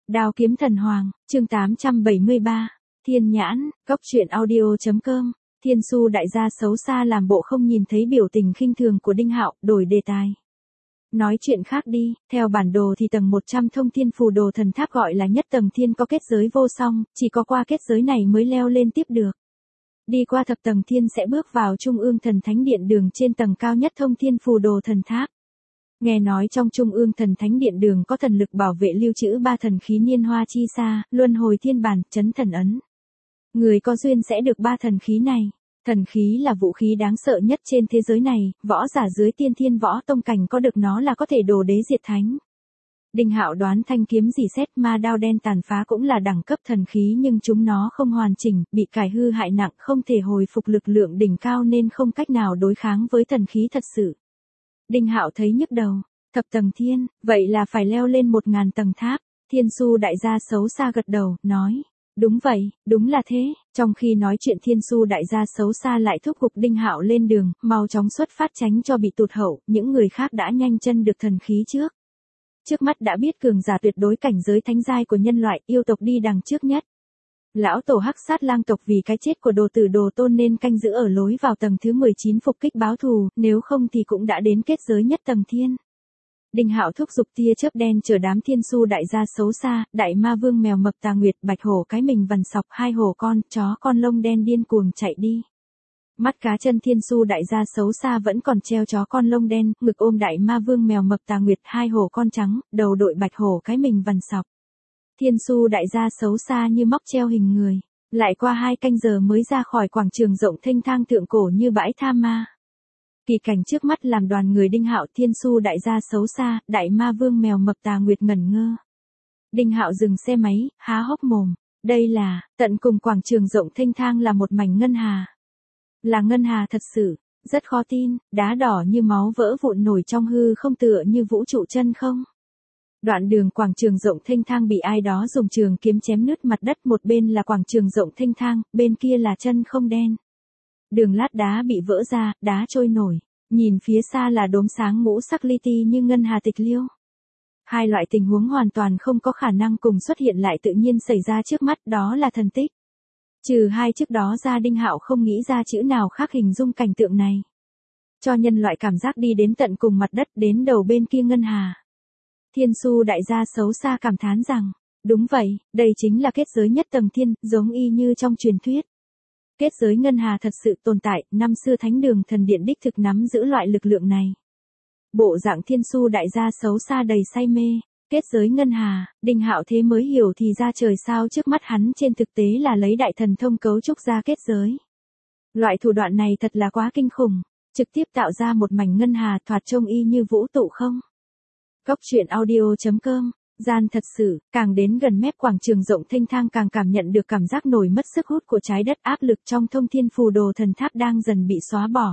Đao kiếm thần hoàng, chương 873. Thiên nhãn, cốc truyện audio.com. Thiên Su đại gia xấu xa làm bộ không nhìn thấy biểu tình khinh thường của Đinh Hạo, đổi đề tài. Nói chuyện khác đi, theo bản đồ thì tầng 100 thông thiên phù đồ thần tháp gọi là nhất tầng thiên có kết giới vô song, chỉ có qua kết giới này mới leo lên tiếp được. Đi qua thập tầng thiên sẽ bước vào trung ương thần thánh điện đường trên tầng cao nhất thông thiên phù đồ thần tháp. Nghe nói trong trung ương thần thánh điện đường có thần lực bảo vệ lưu trữ 3 thần khí niên hoa chi sa, luân hồi thiên bản, chấn thần ấn. Người có duyên sẽ được 3 thần khí này. Thần khí là vũ khí đáng sợ nhất trên thế giới này, võ giả dưới tiên thiên võ tông cảnh có được nó là có thể đồ đế diệt thánh. Đinh Hạo đoán thanh kiếm dì xét ma đao đen tàn phá cũng là đẳng cấp thần khí nhưng chúng nó không hoàn chỉnh, bị cải hư hại nặng không thể hồi phục lực lượng đỉnh cao nên không cách nào đối kháng với thần khí thật sự. Đinh Hạo thấy nhức đầu, thập tầng thiên, vậy là phải leo lên 1000 tầng tháp. Thiên Su đại gia xấu xa gật đầu, nói, đúng vậy, đúng là thế. Trong khi nói chuyện Thiên Su đại gia xấu xa lại thúc giục Đinh Hạo lên đường, mau chóng xuất phát tránh cho bị tụt hậu, những người khác đã nhanh chân được thần khí trước. Trước mắt đã biết cường giả tuyệt đối cảnh giới thánh giai của nhân loại, yêu tộc đi đằng trước nhất. Lão tổ Hắc Sát Lang tộc vì cái chết của đồ tử đồ tôn nên canh giữ ở lối vào tầng thứ 19 phục kích báo thù, nếu không thì cũng đã đến kết giới nhất tầng thiên. Đinh Hạo thúc giục tia chớp đen chở đám Thiên Su đại gia xấu xa, đại ma vương mèo mập tà nguyệt, bạch hổ cái mình vằn sọc, 2 hổ con, chó con lông đen điên cuồng chạy đi. Mắt cá chân Thiên Su đại gia xấu xa vẫn còn treo chó con lông đen, ngực ôm đại ma vương mèo mập tà nguyệt, 2 hổ con trắng, đầu đội bạch hổ cái mình vằn sọc. Thiên Su đại gia xấu xa như móc treo hình người, lại qua 2 canh giờ mới ra khỏi quảng trường rộng thênh thang thượng cổ như bãi tha ma. Kỳ cảnh trước mắt làm đoàn người Đinh Hạo, Thiên Su đại gia xấu xa, đại ma vương mèo mập tà nguyệt ngẩn ngơ. Đinh Hạo dừng xe máy, há hốc mồm, đây là, tận cùng quảng trường rộng thênh thang là một mảnh ngân hà. Là ngân hà thật sự, rất khó tin, đá đỏ như máu vỡ vụn nổi trong hư không tựa như vũ trụ chân không. Đoạn đường quảng trường rộng thênh thang bị ai đó dùng trường kiếm chém nứt mặt đất, một bên là quảng trường rộng thênh thang, bên kia là chân không đen. Đường lát đá bị vỡ ra, đá trôi nổi, nhìn phía xa là đốm sáng ngũ sắc li ti như ngân hà tịch liêu. 2 loại tình huống hoàn toàn không có khả năng cùng xuất hiện lại tự nhiên xảy ra trước mắt, đó là thần tích. Trừ 2 trước đó ra Đinh Hạo không nghĩ ra chữ nào khác hình dung cảnh tượng này. Cho nhân loại cảm giác đi đến tận cùng mặt đất, đến đầu bên kia ngân hà. Thiên Su đại gia xấu xa cảm thán rằng, đúng vậy, đây chính là kết giới nhất tầng thiên, giống y như trong truyền thuyết. Kết giới ngân hà thật sự tồn tại, năm xưa Thánh Đường Thần Điện đích thực nắm giữ loại lực lượng này. Bộ dạng Thiên Su đại gia xấu xa đầy say mê, kết giới ngân hà, Đinh Hạo thế mới hiểu thì ra trời sao trước mắt hắn trên thực tế là lấy đại thần thông cấu trúc ra kết giới. Loại thủ đoạn này thật là quá kinh khủng, trực tiếp tạo ra một mảnh ngân hà thoạt trông y như vũ trụ không. Cốc truyện audio.com. Gian thật sự, càng đến gần mép quảng trường rộng thênh thang càng cảm nhận được cảm giác nổi mất sức hút của trái đất, áp lực trong thông thiên phù đồ thần tháp đang dần bị xóa bỏ.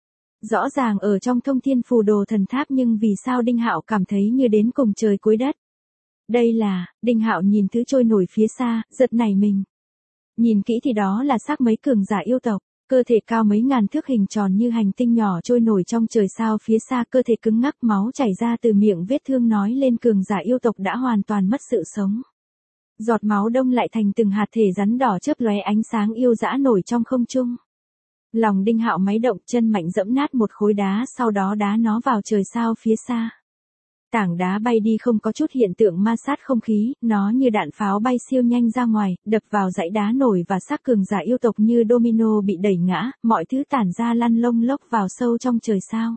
Rõ ràng ở trong thông thiên phù đồ thần tháp nhưng vì sao Đinh Hạo cảm thấy như đến cùng trời cuối đất. Đây là, Đinh Hạo nhìn thứ trôi nổi phía xa, giật nảy mình. Nhìn kỹ thì đó là xác mấy cường giả yêu tộc. Cơ thể cao mấy ngàn thước hình tròn như hành tinh nhỏ trôi nổi trong trời sao phía xa, cơ thể cứng ngắc, máu chảy ra từ miệng vết thương nói lên cường giả yêu tộc đã hoàn toàn mất sự sống. Giọt máu đông lại thành từng hạt thể rắn đỏ chớp lóe ánh sáng yêu dã nổi trong không trung. Lòng Đinh Hạo máy động, chân mạnh dẫm nát một khối đá, sau đó đá nó vào trời sao phía xa. Tảng đá bay đi không có chút hiện tượng ma sát không khí, nó như đạn pháo bay siêu nhanh ra ngoài, đập vào dãy đá nổi và xác cường giả yêu tộc như domino bị đẩy ngã, mọi thứ tản ra lăn lông lốc vào sâu trong trời sao.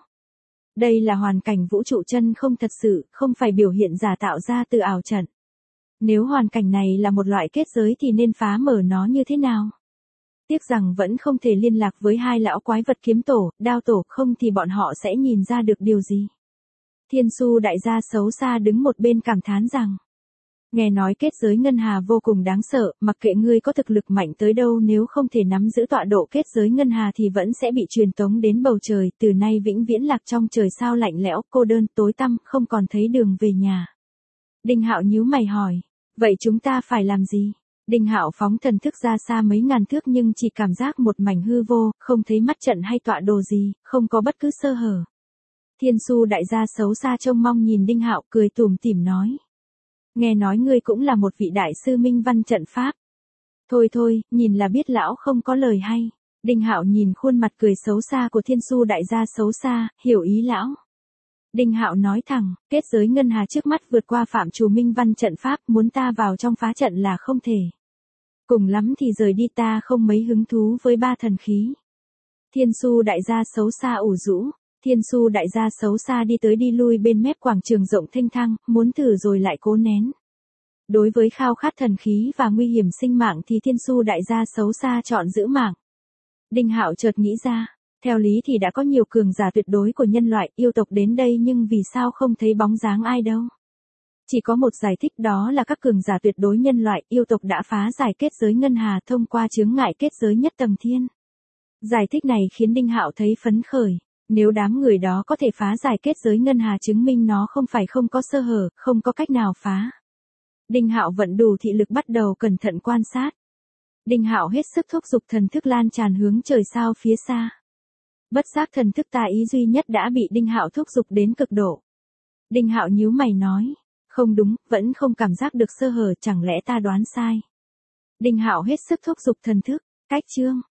Đây là hoàn cảnh vũ trụ chân không thật sự, không phải biểu hiện giả tạo ra từ ảo trận. Nếu hoàn cảnh này là một loại kết giới thì nên phá mở nó như thế nào? Tiếc rằng vẫn không thể liên lạc với 2 lão quái vật kiếm tổ, đao tổ, không thì bọn họ sẽ nhìn ra được điều gì. Thiên Su đại gia xấu xa đứng một bên cảm thán rằng, nghe nói kết giới ngân hà vô cùng đáng sợ, mặc kệ ngươi có thực lực mạnh tới đâu nếu không thể nắm giữ tọa độ kết giới ngân hà thì vẫn sẽ bị truyền tống đến bầu trời, từ nay vĩnh viễn lạc trong trời sao lạnh lẽo, cô đơn, tối tăm, không còn thấy đường về nhà. Đinh Hạo nhíu mày hỏi, vậy chúng ta phải làm gì? Đinh Hạo phóng thần thức ra xa mấy ngàn thước nhưng chỉ cảm giác một mảnh hư vô, không thấy mắt trận hay tọa đồ gì, không có bất cứ sơ hở. Thiên Su đại gia xấu xa trông mong nhìn Đinh Hạo, cười tủm tỉm nói, nghe nói ngươi cũng là một vị đại sư minh văn trận pháp. Thôi thôi, nhìn là biết lão không có lời hay. Đinh Hạo nhìn khuôn mặt cười xấu xa của Thiên Su đại gia xấu xa, hiểu ý lão. Đinh Hạo nói thẳng, kết giới ngân hà trước mắt vượt qua phạm trù minh văn trận pháp, muốn ta vào trong phá trận là không thể. Cùng lắm thì rời đi, ta không mấy hứng thú với ba thần khí. Thiên Su đại gia xấu xa ủ rũ. Thiên Su đại gia xấu xa đi tới đi lui bên mép quảng trường rộng thênh thang, muốn thử rồi lại cố nén. Đối với khao khát thần khí và nguy hiểm sinh mạng thì Thiên Su đại gia xấu xa chọn giữ mạng. Đinh Hạo chợt nghĩ ra, theo lý thì đã có nhiều cường giả tuyệt đối của nhân loại yêu tộc đến đây, nhưng vì sao không thấy bóng dáng ai đâu. Chỉ có một giải thích, đó là các cường giả tuyệt đối nhân loại yêu tộc đã phá giải kết giới ngân hà thông qua chướng ngại kết giới nhất tầng thiên. Giải thích này khiến Đinh Hạo thấy phấn khởi. Nếu đám người đó có thể phá giải kết giới ngân hà, chứng minh nó không phải không có sơ hở, không có cách nào phá. Đinh Hạo vận đủ thị lực bắt đầu cẩn thận quan sát. Đinh Hạo hết sức thúc giục thần thức lan tràn hướng trời sao phía xa. Bất giác thần thức tà ý duy nhất đã bị Đinh Hạo thúc giục đến cực độ. Đinh Hạo nhíu mày nói, không đúng, vẫn không cảm giác được sơ hở, chẳng lẽ ta đoán sai. Đinh Hạo hết sức thúc giục thần thức, cách chương.